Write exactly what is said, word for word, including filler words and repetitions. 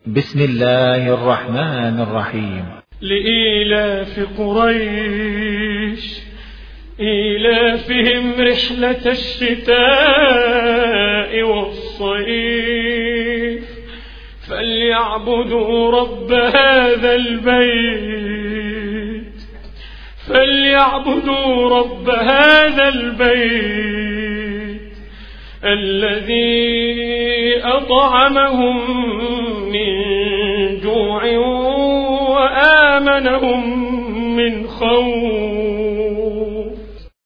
بسم الله الرحمن الرحيم. لإيلاف قريش إيلافهم رحلة الشتاء والصيف فليعبدوا رب هذا البيت فليعبدوا رب هذا البيت الذي أطعمهم من جوع وآمنهم